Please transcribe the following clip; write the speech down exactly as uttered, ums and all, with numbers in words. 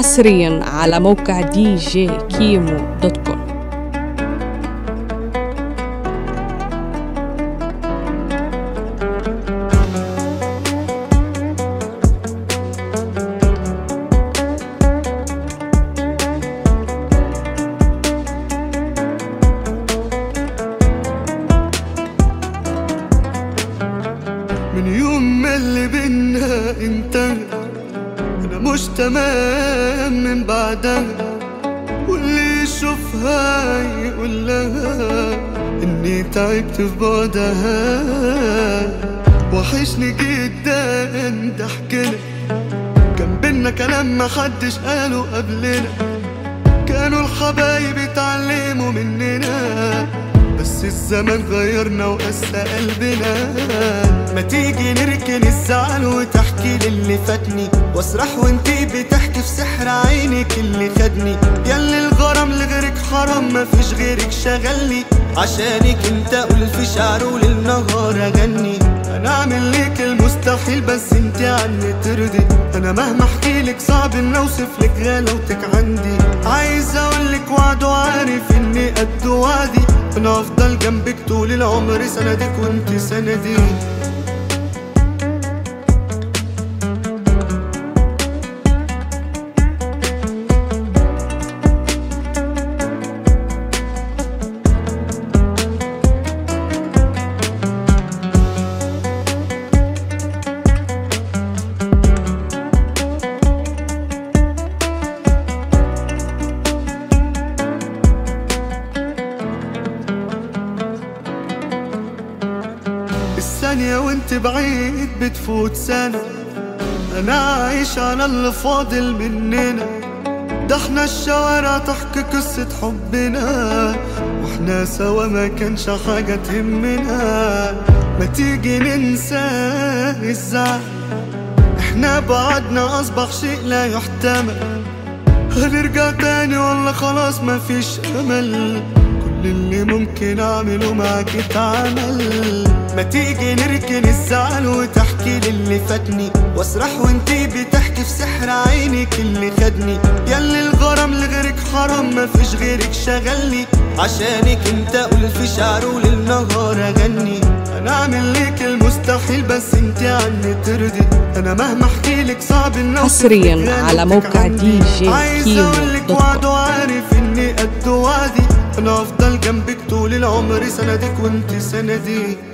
حصريا على موقع دي جي كيمو دوت كوم. من يوم ما اللي بينا انتهى انا مش تمام من بعدها، واللي يشوفها يقول لها اني تعبت في بعدها. وحشني جدا ضحكنا، كان بينا كلام محدش قاله قبلنا، كانوا الحبايب اتعلموا مننا، بس الزمن غيرنا وقسى قلبنا. ما تيجي نركن الزعل وتحكي للي فاتني، واسرح وانتي بتحكي في سحر عينك اللي خدني. ياللي الغرام لغيرك حرام، مفيش غيرك شغلني، عشانك انت اقول في شعر وللنهار اغني. انا اعمل ليك المستحيل بس انتي عني ترضي، انا مهما احكيلك صعب ان اوصف لك غلاوتك عندي. عايز اقولك وعد وعارف اني قد وعدي، انا افضل جنبك طول العمر، سندك وانت سندي. الثانية وانت بعيد بتفوت سنة، انا عايش على اللي فاضل مننا. ده احنا الشوارع تحكي قصة حبنا، واحنا سوا ما كانش حاجة تهمنا. ما تيجي ننسى الزعل، احنا بعدنا اصبح شيء لا يحتمل. هنرجع تاني ولا خلاص مفيش امل، كل اللي ممكن اعمله معاك اتعمل. ما تيجي نركن الزعل وتحكي للي فاتني، واسرح وانتي بتحكي في سحر عينك اللي خدني. ياللي الغرام لغيرك حرام، مفيش غيرك شغلني، عشانك انت اقول في شعر وللنهار اغني. انا اعمل ليك المستحيل بس انتي عني ترضي، انا مهما احكيلك صعب ان حصريا على موقع دي جي كيمو دوت كوم. وعارف اني قد وعدي، انا افضل جنبك طول العمر، سندك وانت سندي.